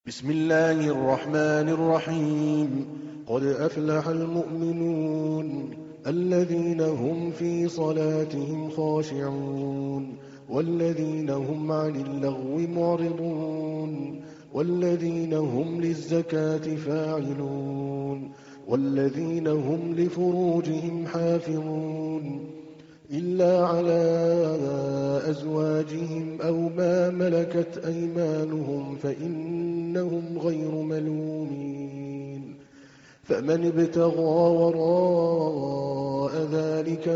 بسم الله الرحمن الرحيم. قد أفلح المؤمنون الذين هم في صلاتهم خاشعون والذين هم عن اللغو معرضون والذين هم للزكاة فاعلون والذين هم لفروجهم حافظون إلا على أزواجهم أو ما ملكت أيمانهم فإنهم غير ملومين. فمن ابتغى وراء ذلك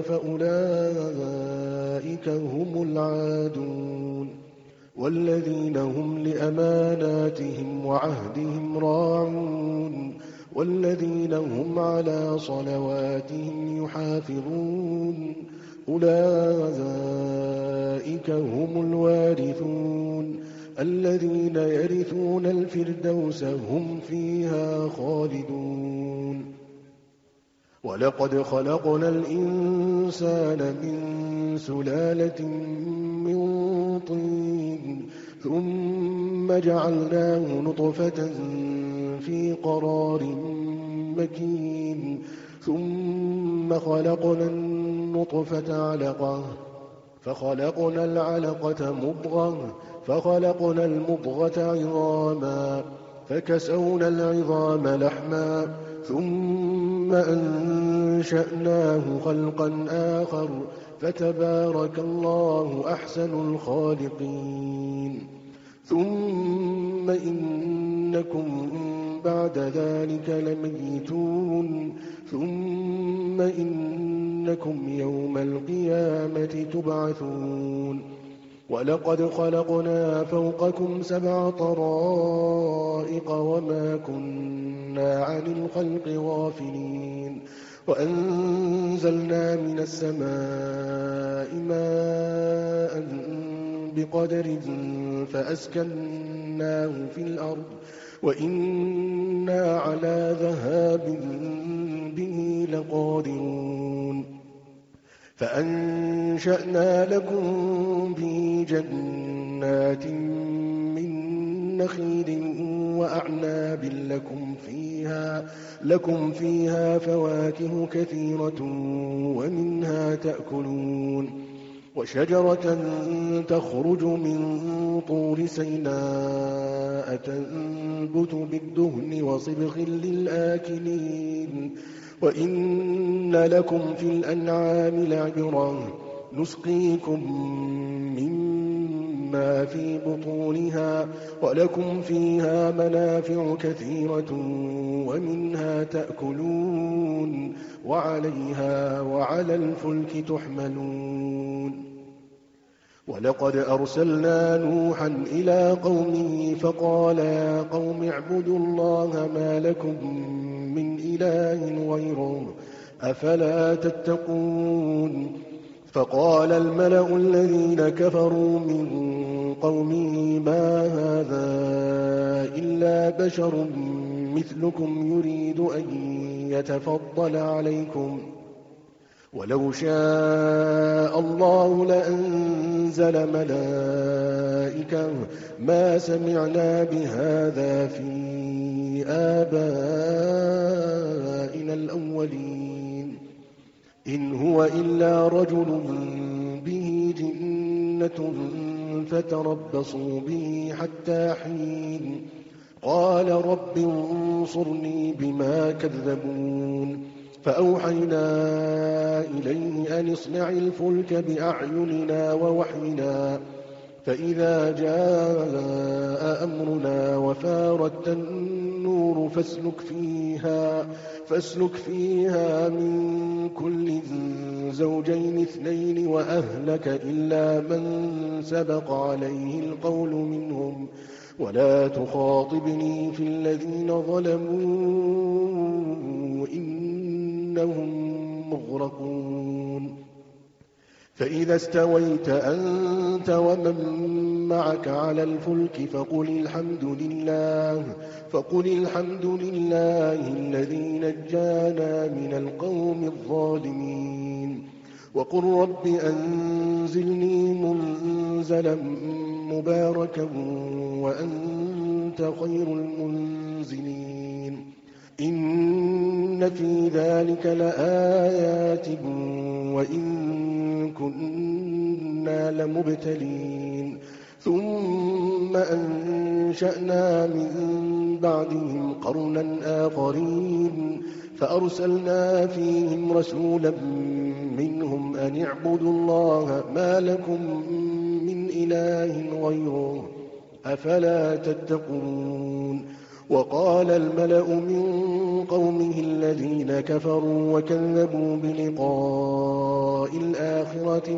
فأولئك هم العادون والذين هم لأماناتهم وعهدهم راعون والذين هم على صلواتهم يحافظون أولئك هم الوارثون الذين يرثون الفردوس هم فيها خالدون. ولقد خلقنا الإنسان من سلالة من طين ثم جعلناه نطفة في قرار مكين ثم خلقنا النطفة علقة فخلقنا العلقة مضغة فخلقنا المضغة عظاما فكسونا العظام لحما ثم أنشأناه خلقا آخر فتبارك الله أحسن الخالقين. ثم إنكم بعد ذلك لميتون ثم إنكم يوم القيامة تبعثون. ولقد خلقنا فوقكم 7 طرائق وما كنا عن الخلق غافلين وأنزلنا من السماء ماء بقدر فأسكناه في الأرض وإنا على ذهاب به لقادرون. فأنشأنا لكم به جنات من نخيل وأعناب لكم فيها فواكه كثيرة ومنها تأكلون وشجرة تخرج من طور سيناء تنبت بالدهن وصبغ للآكلين وإن لكم في الأنعام لعبرة نسقيكم مما في بطونها ولكم فيها منافع كثيرة ومنها تأكلون وعليها وعلى الفلك تحملون. ولقد أرسلنا نوحا إلى قومه فقال يا قوم اعبدوا الله ما لكم من إله غيره أفلا تتقون. فقال الملأ الذين كفروا من قومه ما هذا إلا بشر مثلكم يريد أن يتفضل عليكم ولو شاء الله لأنزل ملائكة ما سمعنا بهذا في آبائنا الأولين إن هو إلا رجل به جنة فتربصوا به حتى حين قال رب انصرني بما كذبون. فأوحينا إليه أن اصنع الفلك بأعيننا ووحينا فإذا جاء أمرنا وفارت النور فاسلك فيها من كل زوجين 2 وأهلك إلا من سبق عليه القول منهم ولا تخاطبني في الذين ظلموا إنهم مغرقون. فإذا استويت أنت ومن معك على الفلك فقل الحمد لله الذي نجانا من القوم الظالمين. وقل رب أنزلني منزلا مباركا وأنت خير المنزلين إن في ذلك لآيات وإن كنا لمبتلين ثم أنشأنا من بعدهم قرنا آخرين فأرسلنا فيهم رسولا منهم أن اعبدوا الله ما لكم من إله غيره أفلا تتقون وقال الملأ من قومه الذين كفروا وكذبوا بلقاء الآخرة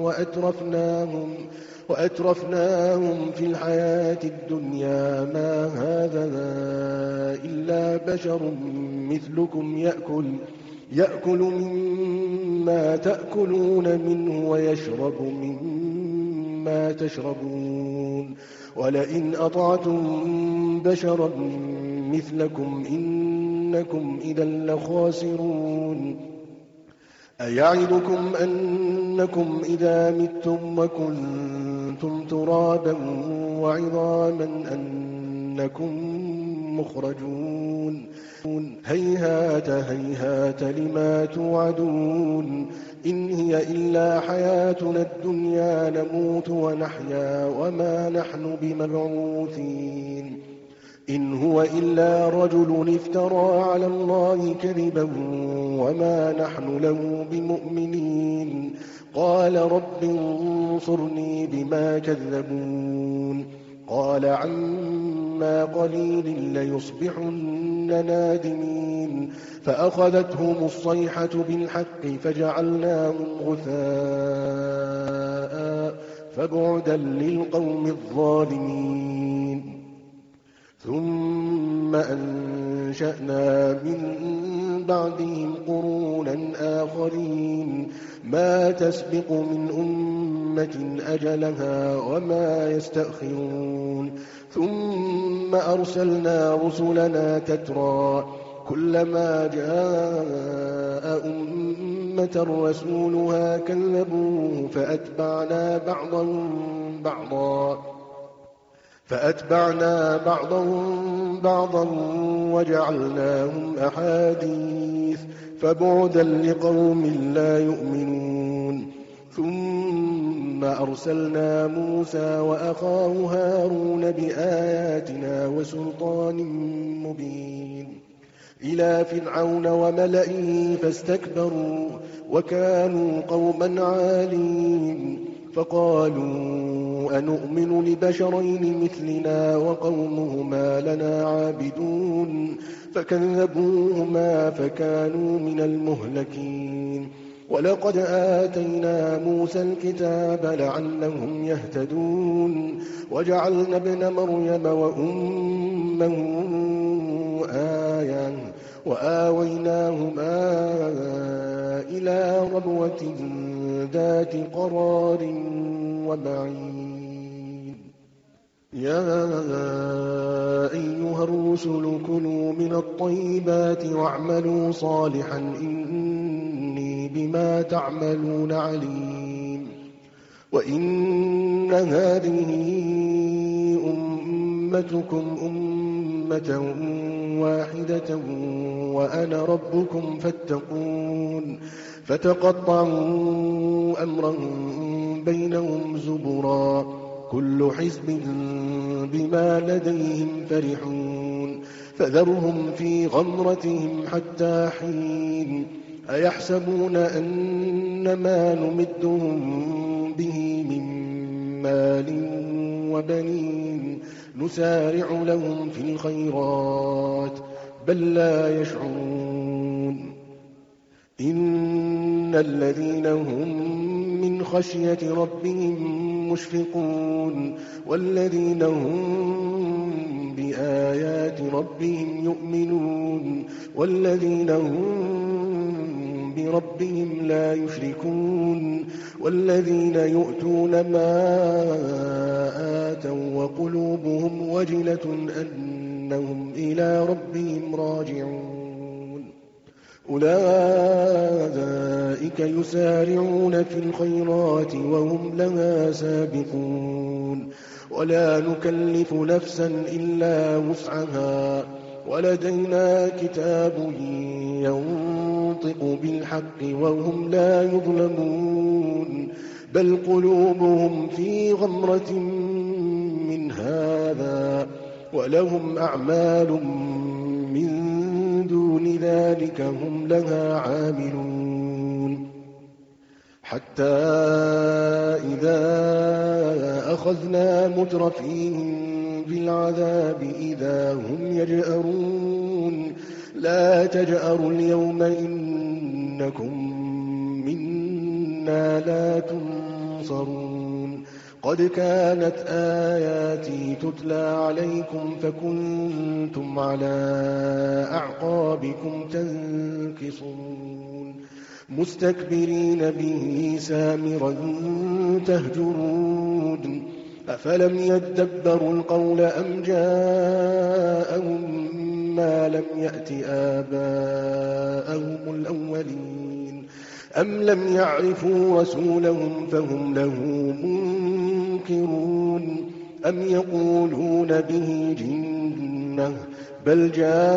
وأترفناهم في الحياة الدنيا ما هذا إلا بشر مثلكم يأكل مما تأكلون منه ويشرب مما تشربون ولئن أطعتم بشرا مثلكم إنكم إذا لخاسرون أيعدكم أنكم إذا متم وكنتم ترابا وعظاما أنكم مخرجون هيهات هيهات لما توعدون إن هي إلا حياتنا الدنيا نموت ونحيا وما نحن بمبعوثين إن هو إلا رجل افترى على الله كذبا وما نحن له بمؤمنين قال رب انصرني بما كذبون قال عما قليل ليصبحن نادمين فأخذتهم الصيحة بالحق فجعلناهم غثاء فبعدا للقوم الظالمين ثم أنشأنا من بعدهم قرونا آخرين ما تسبق من أمة أجلها وما يستأخرون ثم أرسلنا رسلنا تترى كلما جاء أمة رسولها كذبوه فأتبعنا بعضهم بعضا وجعلناهم أحاديث فبعدا لقوم لا يؤمنون ثم أرسلنا موسى وأخاه هارون بآياتنا وسلطان مبين إلى فرعون وملئه فاستكبروا وكانوا قوما عالين فقالوا أنؤمن لبشرين مثلنا وقومهما لنا عابدون فكذبوهما فكانوا من المهلكين ولقد آتينا موسى الكتاب لعلهم يهتدون وجعلنا ابن مريم وأمه آية وآويناهما إلى ربوة ذات قرار ومعين يا أيها الرسل كلوا من الطيبات واعملوا صالحا إني بما تعملون عليم وإن هذه أمتكم أمة واحدة وأنا ربكم فاتقون فتقطعوا أمرهم بينهم زبرا كل حزب بما لديهم فرحون فذرهم في غمرتهم حتى حين أيحسبون أن ما نمدهم به من مال وبنين نسارع لهم في الخيرات بل لا يشعرون إن الذين هم من خشية ربهم مشفقون والذين هم بآيات ربهم يؤمنون والذين هم بربهم لا يشركون والذين يؤتون ما آتوا وقلوبهم وجلة أنهم إلى ربهم راجعون أولئك يسارعون في الخيرات وهم لها سابقون ولا نكلف نفسا إلا وسعها ولدينا كتاب ينطق بالحق وهم لا يظلمون بل قلوبهم في غمرة من هذا ولهم أعمال من دون ذلك هم لها عاملون حتى إذا أخذنا مترفيهم بالعذاب إذا هم يجأرون لا تجأروا اليوم إنكم منا لا تنصرون قد كانت آياتي تتلى عليكم فكنتم على أعقابكم تنكصون مستكبرين به سامرا تهجرون أفلم يدبروا القول أم جاءهم ما لم يأت آباءهم الأولين أم لم يعرفوا رسولهم فهم له منكرون أم يقولون به جنة بل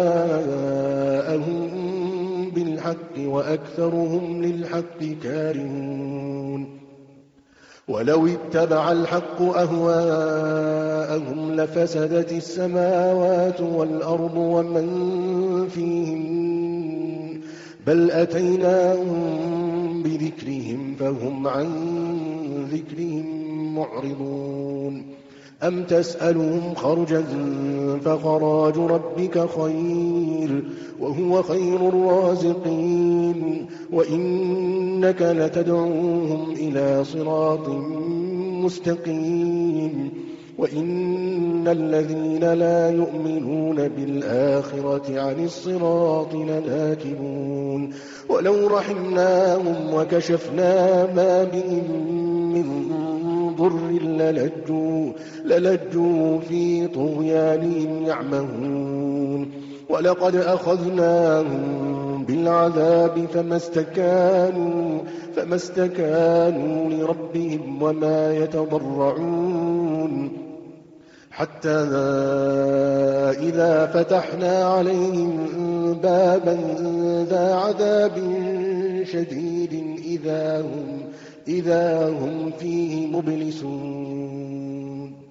جاءهم بالحق وأكثرهم للحق كارهون ولو اتبع الحق أهواءهم لفسدت السماوات والأرض ومن فيهن بل أتيناهم بذكرهم فهم عن ذكرهم معرضون أم تسألهم خرجا فخراج ربك خير وهو خير الرازقين وإنك لتدعوهم إلى صراط مستقيم وإن الذين لا يؤمنون بالآخرة عن الصراط لناكبون ولو رحمناهم وكشفنا ما بهم من ضر للجوا في طغيانهم يعمهون ولقد أخذناهم بالعذاب فما استكانوا لربهم وما يتضرعون حتى إذا فتحنا عليهم بابا ذا عذاب شديد إذا هم فيه مبلسون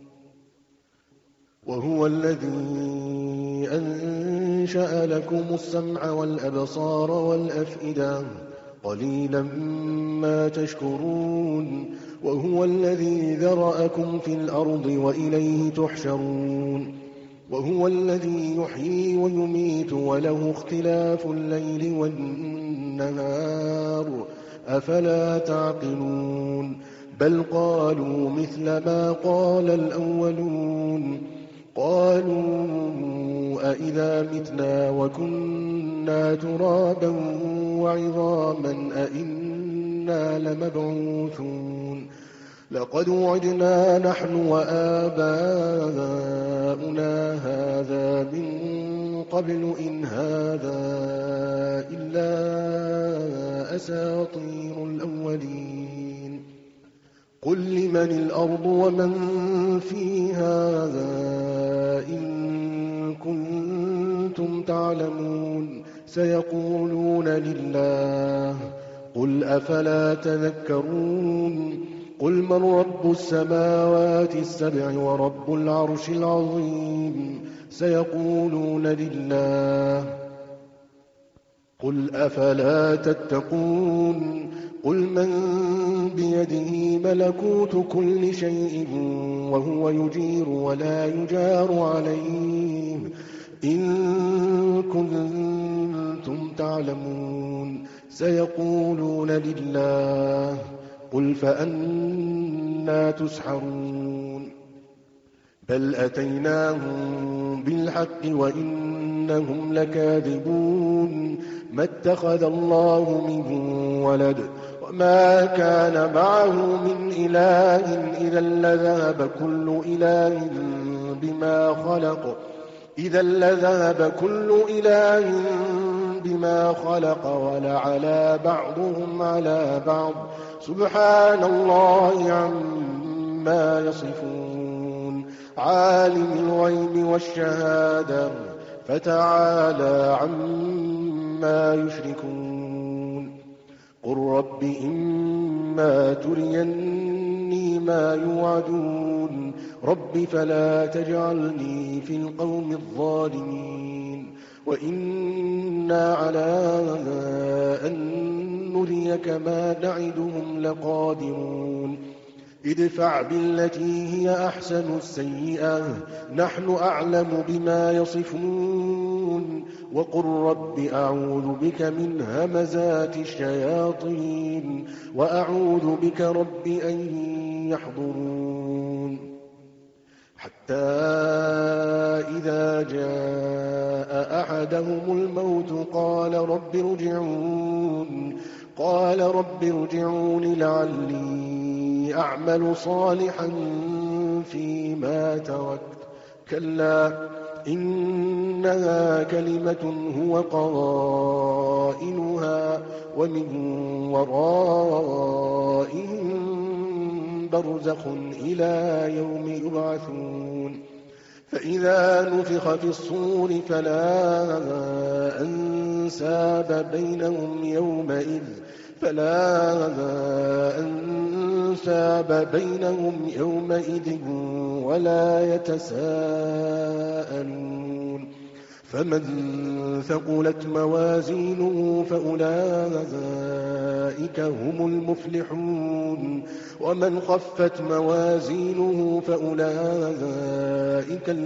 وهو الذي أنشأ لكم السمع والأبصار والأفئدة قليلا ما تشكرون وهو الذي ذرأكم في الأرض وإليه تحشرون وهو الذي يحيي ويميت وله اختلاف الليل والنهار أفلا تعقلون بل قالوا مثل ما قال الأولون قالوا أئذا متنا وكنا ترابا وعظاما أئنا لمبعوثون لقد وعدنا نحن وآباؤنا هذا من قبل إن هذا إلا أساطير الأولين قل لمن الأرض ومن فيها إن كنتم تعلمون سيقولون لله قل أفلا تذكرون قل من رب السماوات السبع ورب العرش العظيم سيقولون لله قل أفلا تتقون قل من بيده ملكوت كل شيء وهو يجير ولا يجار عليه إن كنتم تعلمون سيقولون لله قل فأنى تسحرون بل أتيناهم بالحق وإنهم لكاذبون ما اتخذ الله من ولد وما كان معه من إله إذا لذهب كل إله بما خلق ولعلى بعضهم على بعض سبحان الله عما يصفون عالم الغيب والشهادة فتعالى عما يشركون قل رب إما تريني ما يوعدون رب فلا تجعلني في القوم الظالمين وإنا على أن نريك ما نعدهم لقادرون ادفع بالتي هي أحسن السيئة نحن أعلم بما يصفون وقل رب أعوذ بك من همزات الشياطين وأعوذ بك رب أن يحضرون حتى إذا جاء أحدهم الموت قال رب ارجعون لعلي أعمل صالحا فيما تركت كلا إنها كلمة هو قائلها ومن ورائهم برزخ إلى يوم يبعثون فإذا نفخ في الصور فلا أنساب بينهم يومئذ ولا يتساءلون فمن ثقلت موازينه فأولئك هم المفلحون ومن خفت موازينه فأولئك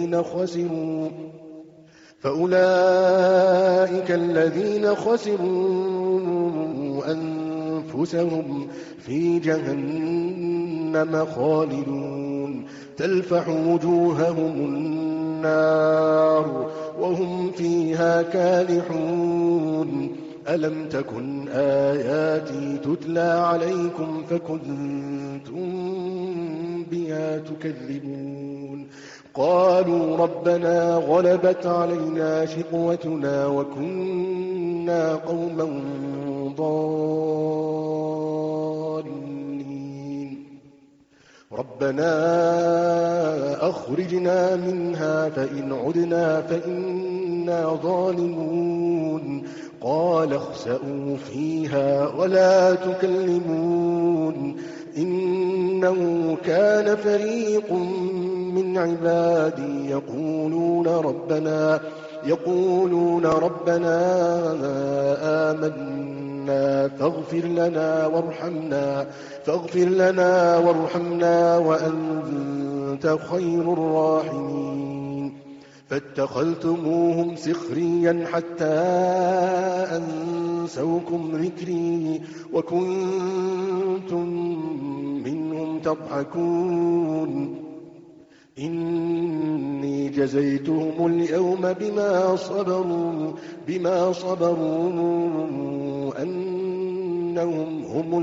الذين خسروا أنفسهم في جهنم خالدون تلفح وجوههم النار وهم فيها كالحون ألم تكن آياتي تتلى عليكم فكنتم بها تكذبون قالوا ربنا غلبت علينا شقوتنا وكنا قوما ضالين ربنا أخرجنا منها فإن عدنا فإنا ظالمون قال اخسئوا فيها ولا تكلمون إنه كان فريق من عبادي يقولون ربنا آمنا فاغفر لنا وارحمنا وأنت خير الراحمين فاتخذتموهم سخريا حتى أنسوكم ذكري وكنتم منهم تضحكون إني جزيتهم اليوم بما صبروا أنهم هم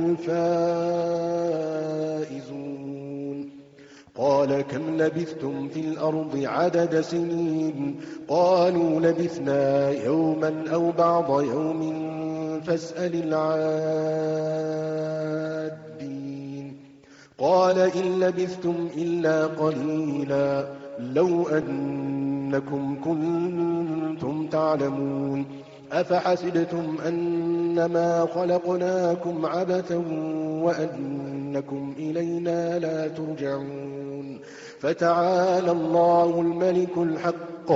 الفائزون قال كم لبثتم في الأرض عدد سنين قالوا لبثنا يوما أو بعض يوم فاسأل العادين قال إن لبثتم إلا قليلا لو أنكم كنتم تعلمون أفحسبتم أنما خلقناكم عبثا وأنكم إلينا لا ترجعون فتعالى الله الملك الحق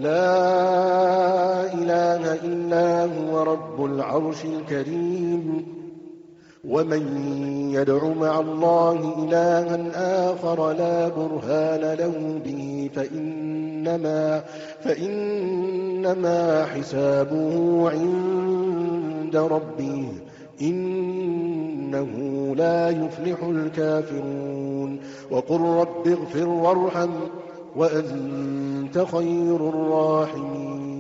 لا إله إلا هو رب العرش الكريم ومن يدع مع الله إلها آخر لا برهان له به فإنما حسابه عند ربه إنه لا يفلح الكافرون وقل رب اغفر وارحم وأنت خير الراحمين